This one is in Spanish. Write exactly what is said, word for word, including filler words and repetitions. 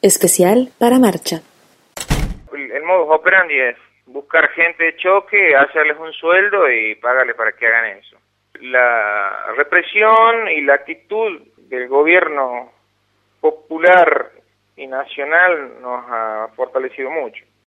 Especial para Marcha. El, el modus operandi es buscar gente de choque, hacerles un sueldo y pagarles para que hagan eso. La represión y la actitud del gobierno popular y nacional nos ha fortalecido mucho.